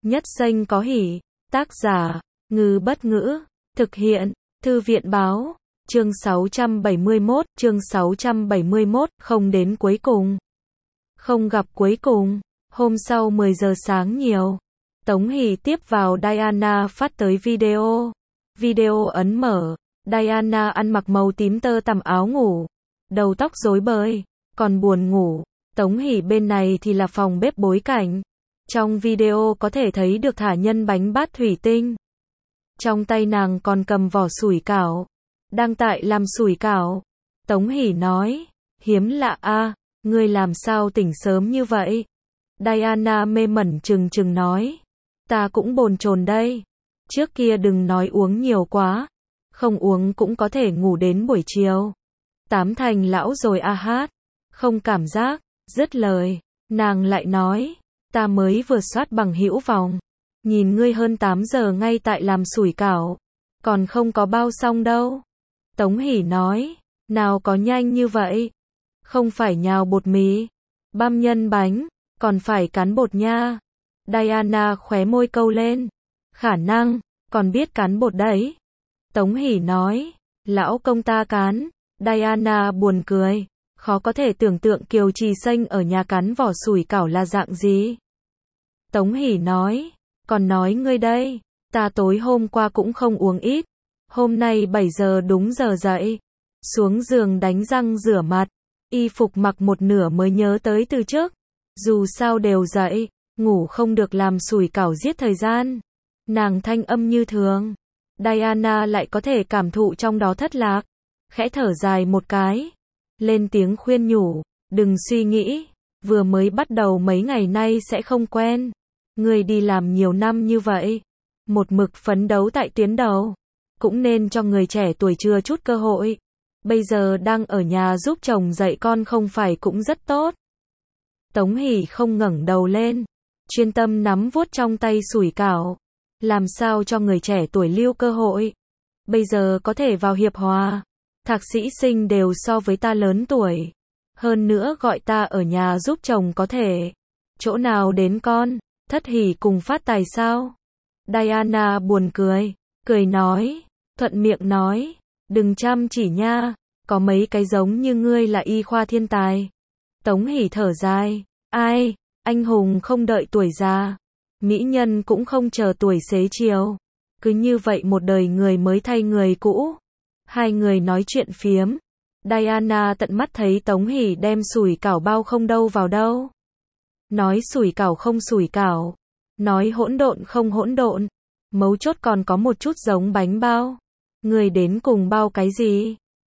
Nhất danh có hỷ. Tác giả, Ngư Bất Ngữ. Thực hiện, Thư viện Báo. Chương 671, không đến cuối cùng. Không gặp cuối cùng. Hôm sau 10 giờ sáng nhiều. Tống Hỷ tiếp vào Diana phát tới video. Video ấn mở. Diana ăn mặc màu tím tơ tằm áo ngủ. Đầu tóc rối bời. Còn buồn ngủ. Tống Hỷ bên này thì là phòng bếp bối cảnh. Trong video có thể thấy được thả nhân bánh bát thủy tinh. Trong tay nàng còn cầm vỏ sủi cảo. Đang tại làm sủi cảo. Tống Hỷ nói. Hiếm lạ a, ngươi làm sao tỉnh sớm như vậy? Diana mê mẩn trừng trừng nói. Ta cũng bồn chồn đây. Trước kia đừng nói uống nhiều quá. Không uống cũng có thể ngủ đến buổi chiều. Tám thành lão rồi a hát. Không cảm giác. Dứt lời. Nàng lại nói. Ta mới vừa soát bằng hữu vòng. Nhìn ngươi hơn 8 giờ ngay tại làm sủi cảo. Còn không có bao xong đâu. Tống Hỷ nói. Nào có nhanh như vậy. Không phải nhào bột mì. Băm nhân bánh. Còn phải cán bột nha. Diana khóe môi câu lên. Khả năng. Còn biết cán bột đấy. Tống Hỷ nói. Lão công ta cán. Diana buồn cười. Khó có thể tưởng tượng Kiều Trì Xanh ở nhà cán vỏ sủi cảo là dạng gì. Tống Hỷ nói. Còn nói ngươi đây. Ta tối hôm qua cũng không uống ít. Hôm nay 7 giờ đúng giờ dậy. Xuống giường đánh răng rửa mặt. Y phục mặc một nửa mới nhớ tới từ trước. Dù sao đều dậy. Ngủ không được làm sủi cảo giết thời gian. Nàng thanh âm như thường. Diana lại có thể cảm thụ trong đó thất lạc. Khẽ thở dài một cái. Lên tiếng khuyên nhủ. Đừng suy nghĩ. Vừa mới bắt đầu mấy ngày nay sẽ không quen. Ngươi đi làm nhiều năm như vậy. Một mực phấn đấu tại tuyến đầu. Cũng nên cho người trẻ tuổi chưa chút cơ hội. Bây giờ đang ở nhà giúp chồng dạy con không phải cũng rất tốt. Tống Hỷ không ngẩng đầu lên. Chuyên tâm nắm vuốt trong tay sủi cảo. Làm sao cho người trẻ tuổi lưu cơ hội. Bây giờ có thể vào hiệp hòa. Thạc sĩ sinh đều so với ta lớn tuổi. Hơn nữa gọi ta ở nhà giúp chồng có thể. Chỗ nào đến con. Thất Hỷ cùng phát tài sao? Diana buồn cười. Cười nói. Thuận miệng nói. Đừng chăm chỉ nha. Có mấy cái giống như ngươi là y khoa thiên tài. Tống Hỷ thở dài. Ai? Anh hùng không đợi tuổi già. Mỹ nhân cũng không chờ tuổi xế chiều. Cứ như vậy một đời người mới thay người cũ. Hai người nói chuyện phiếm. Diana tận mắt thấy Tống Hỷ đem sủi cảo bao không đâu vào đâu. Nói sủi cảo không sủi cảo. Nói hỗn độn không hỗn độn. Mấu chốt còn có một chút giống bánh bao. Người đến cùng bao cái gì?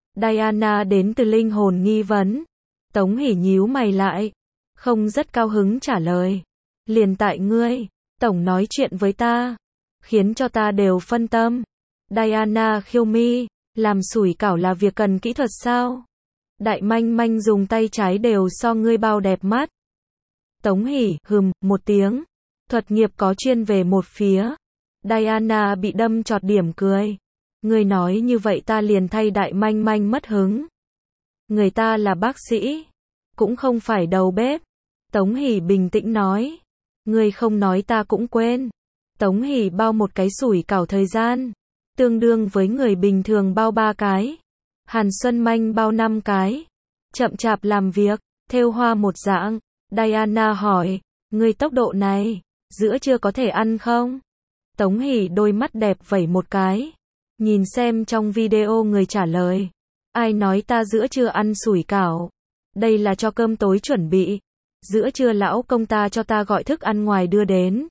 Diana đến từ linh hồn nghi vấn. Tống Hỷ nhíu mày lại. Không rất cao hứng trả lời. Liền tại ngươi. Tổng nói chuyện với ta. Khiến cho ta đều phân tâm. Diana khiêu mi. Làm sủi cảo là việc cần kỹ thuật sao? Đại manh manh dùng tay trái đều so ngươi bao đẹp mắt. Tống Hỷ, một tiếng. Thuật nghiệp có chuyên về một phía. Diana bị đâm chọt điểm cười. Ngươi nói như vậy ta liền thay đại manh manh mất hứng. Người ta là bác sĩ. Cũng không phải đầu bếp. Tống Hỷ bình tĩnh nói. Ngươi không nói ta cũng quên. Tống Hỷ bao một cái sủi cảo thời gian. Tương đương với người bình thường bao 3 cái. Hàn Xuân Manh bao 5 cái. Chậm chạp làm việc. Thêu hoa một dạng. Diana hỏi. Ngươi tốc độ này. Giữa trưa có thể ăn không? Tống Hỷ đôi mắt đẹp vẩy một cái. Nhìn xem trong video người trả lời. Ai nói ta giữa trưa ăn sủi cảo. Đây là cho cơm tối chuẩn bị. Giữa trưa lão công ta cho ta gọi thức ăn ngoài đưa đến.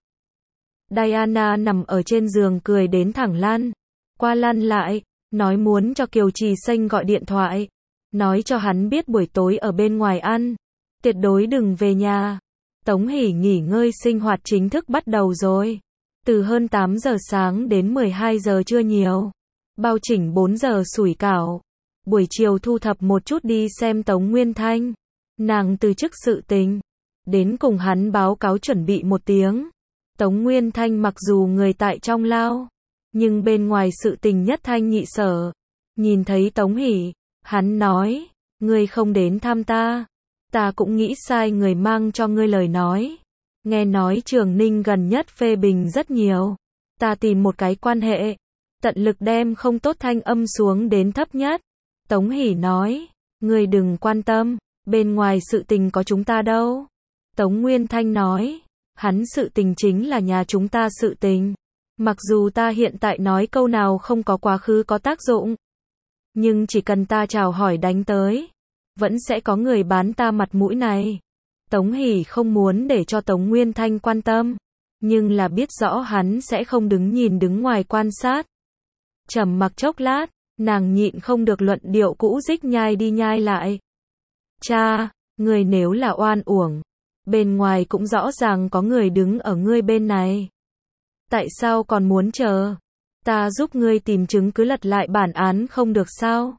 Diana nằm ở trên giường cười đến thẳng lăn. Qua lăn lại. Nói muốn cho Kiều Trì Xanh gọi điện thoại. Nói cho hắn biết buổi tối ở bên ngoài ăn. Tuyệt đối đừng về nhà. Tống Hỷ nghỉ ngơi sinh hoạt chính thức bắt đầu rồi. Từ hơn 8 giờ sáng đến 12 giờ trưa nhiều. Bao chỉnh 4 giờ sủi cảo. Buổi chiều thu thập một chút đi xem Tống Nguyên Thanh. Nàng từ chức sự tình. Đến cùng hắn báo cáo chuẩn bị một tiếng. Tống Nguyên Thanh mặc dù người tại trong lao. Nhưng bên ngoài sự tình nhất thanh nhị sở. Nhìn thấy Tống Hỷ. Hắn nói. Ngươi không đến thăm ta. Ta cũng nghĩ sai người mang cho ngươi lời nói. Nghe nói Trường Ninh gần nhất phê bình rất nhiều. Ta tìm một cái quan hệ, tận lực đem không tốt thanh âm xuống đến thấp nhất. Tống Hỷ nói, ngươi đừng quan tâm, bên ngoài sự tình có chúng ta đâu. Tống Nguyên Thanh nói, hắn sự tình chính là nhà chúng ta sự tình. Mặc dù ta hiện tại nói câu nào không có quá khứ có tác dụng, nhưng chỉ cần ta chào hỏi đánh tới, vẫn sẽ có người bán ta mặt mũi này. Tống Hỷ không muốn để cho Tống Nguyên Thanh quan tâm, nhưng là biết rõ hắn sẽ không đứng ngoài quan sát. Trầm mặc chốc lát, nàng nhịn không được luận điệu cũ dích nhai đi nhai lại. Cha, người nếu là oan uổng, bên ngoài cũng rõ ràng có người đứng ở ngươi bên này. Tại sao còn muốn chờ? Ta giúp ngươi tìm chứng cứ lật lại bản án không được sao?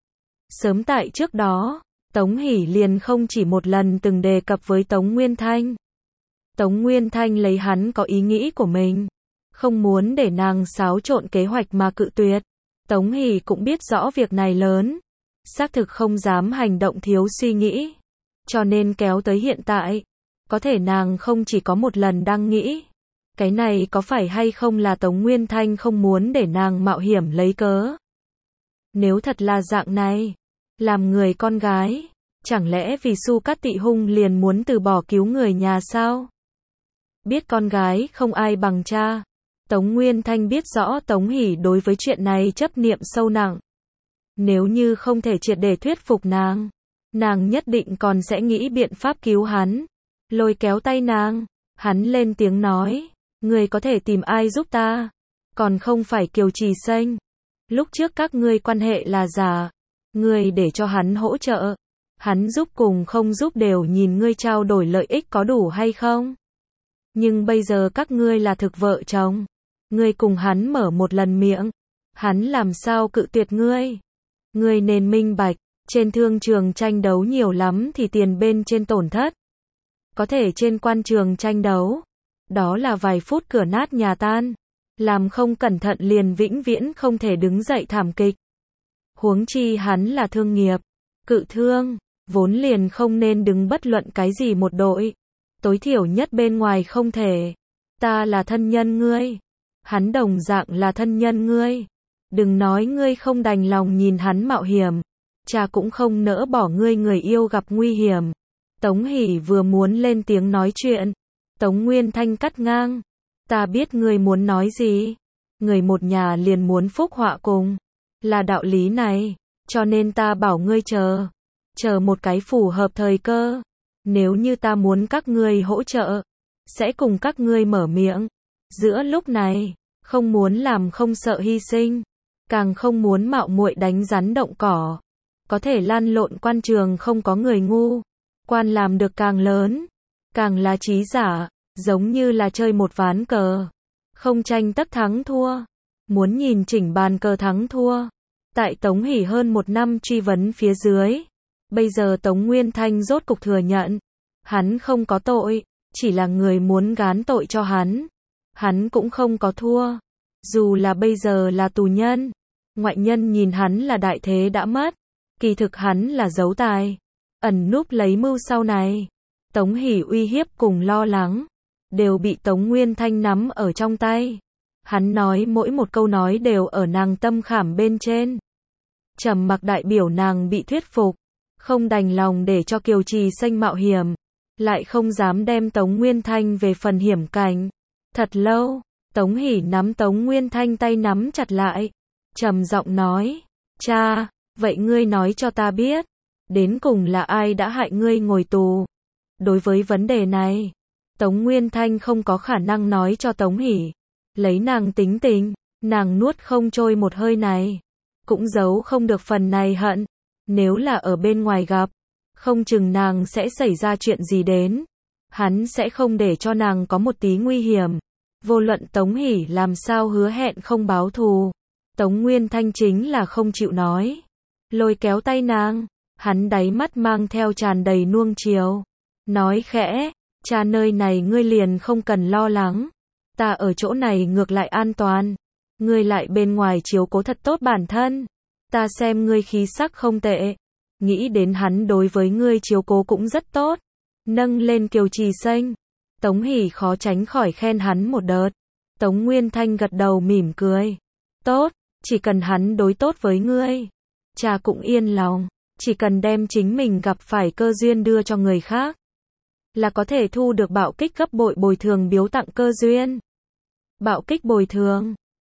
Sớm tại trước đó, Tống Hỷ liền không chỉ một lần từng đề cập với Tống Nguyên Thanh. Tống Nguyên Thanh lấy hắn có ý nghĩ của mình, không muốn để nàng xáo trộn kế hoạch mà cự tuyệt. Tống Hỷ cũng biết rõ việc này lớn, xác thực không dám hành động thiếu suy nghĩ, cho nên kéo tới hiện tại. Có thể nàng không chỉ có một lần đang nghĩ, cái này có phải hay không là Tống Nguyên Thanh không muốn để nàng mạo hiểm lấy cớ. Nếu thật là dạng này, làm người con gái, chẳng lẽ vì Su Cát Tị Hung liền muốn từ bỏ cứu người nhà sao? Biết con gái không ai bằng cha, Tống Nguyên Thanh biết rõ Tống Hỷ đối với chuyện này chấp niệm sâu nặng. Nếu như không thể triệt để thuyết phục nàng nhất định còn sẽ nghĩ biện pháp cứu hắn. Lôi kéo tay nàng, hắn lên tiếng nói, người có thể tìm ai giúp ta, còn không phải Kiều Trì Xanh. Lúc trước các ngươi quan hệ là giả, ngươi để cho hắn hỗ trợ, hắn giúp cùng không giúp đều nhìn ngươi trao đổi lợi ích có đủ hay không. Nhưng bây giờ các ngươi là thực vợ chồng, ngươi cùng hắn mở một lần miệng, hắn làm sao cự tuyệt ngươi. Ngươi nên minh bạch, trên thương trường tranh đấu nhiều lắm thì tiền bên trên tổn thất. Có thể trên quan trường tranh đấu, đó là vài phút cửa nát nhà tan, làm không cẩn thận liền vĩnh viễn không thể đứng dậy thảm kịch. Huống chi hắn là thương nghiệp, cự thương, vốn liền không nên đứng bất luận cái gì một đội. Tối thiểu nhất bên ngoài không thể. Ta là thân nhân ngươi, hắn đồng dạng là thân nhân ngươi. Đừng nói ngươi không đành lòng nhìn hắn mạo hiểm, cha cũng không nỡ bỏ ngươi người yêu gặp nguy hiểm. Tống Hỷ vừa muốn lên tiếng nói chuyện, Tống Nguyên Thanh cắt ngang. Ta biết ngươi muốn nói gì. Người một nhà liền muốn phúc họa cùng. Là đạo lý này, cho nên ta bảo ngươi chờ một cái phù hợp thời cơ. Nếu như ta muốn các ngươi hỗ trợ, sẽ cùng các ngươi mở miệng. Giữa lúc này, không muốn làm không sợ hy sinh, càng không muốn mạo muội đánh rắn động cỏ. Có thể lăn lộn quan trường không có người ngu. Quan làm được càng lớn, càng là trí giả, giống như là chơi một ván cờ. Không tranh tất thắng thua. Muốn nhìn chỉnh bàn cờ thắng thua. Tại Tống Hỷ hơn một năm truy vấn phía dưới, bây giờ Tống Nguyên Thanh rốt cục thừa nhận. Hắn không có tội, chỉ là người muốn gán tội cho hắn. Hắn cũng không có thua. Dù là bây giờ là tù nhân, ngoại nhân nhìn hắn là đại thế đã mất. Kỳ thực hắn là giấu tài, ẩn núp lấy mưu sau này. Tống Hỷ uy hiếp cùng lo lắng, đều bị Tống Nguyên Thanh nắm ở trong tay. Hắn nói mỗi một câu nói đều ở nàng tâm khảm bên trên. Trầm mặc đại biểu nàng bị thuyết phục, không đành lòng để cho Kiều Trì Xanh mạo hiểm, lại không dám đem Tống Nguyên Thanh về phần hiểm cảnh. Thật lâu, Tống Hỷ nắm Tống Nguyên Thanh tay nắm chặt lại, trầm giọng nói, cha, vậy ngươi nói cho ta biết, đến cùng là ai đã hại ngươi ngồi tù? Đối với vấn đề này, Tống Nguyên Thanh không có khả năng nói cho Tống Hỷ. Lấy nàng tính tình, nàng nuốt không trôi một hơi này, cũng giấu không được phần này hận. Nếu là ở bên ngoài gặp, không chừng nàng sẽ xảy ra chuyện gì đến. Hắn sẽ không để cho nàng có một tí nguy hiểm. Vô luận Tống Hỷ làm sao hứa hẹn không báo thù, Tống Nguyên Thanh chính là không chịu nói. Lôi kéo tay nàng, hắn đáy mắt mang theo tràn đầy nuông chiều. Nói khẽ, cha nơi này ngươi liền không cần lo lắng. Ta ở chỗ này ngược lại an toàn. Ngươi lại bên ngoài chiếu cố thật tốt bản thân. Ta xem ngươi khí sắc không tệ. Nghĩ đến hắn đối với ngươi chiếu cố cũng rất tốt. Nâng lên Kiều Trì Xanh. Tống Hỷ khó tránh khỏi khen hắn một đợt. Tống Nguyên Thanh gật đầu mỉm cười. Tốt, chỉ cần hắn đối tốt với ngươi, cha cũng yên lòng. Chỉ cần đem chính mình gặp phải cơ duyên đưa cho người khác, là có thể thu được bạo kích gấp bội bồi thường biếu tặng cơ duyên. Bạo kích bồi thường.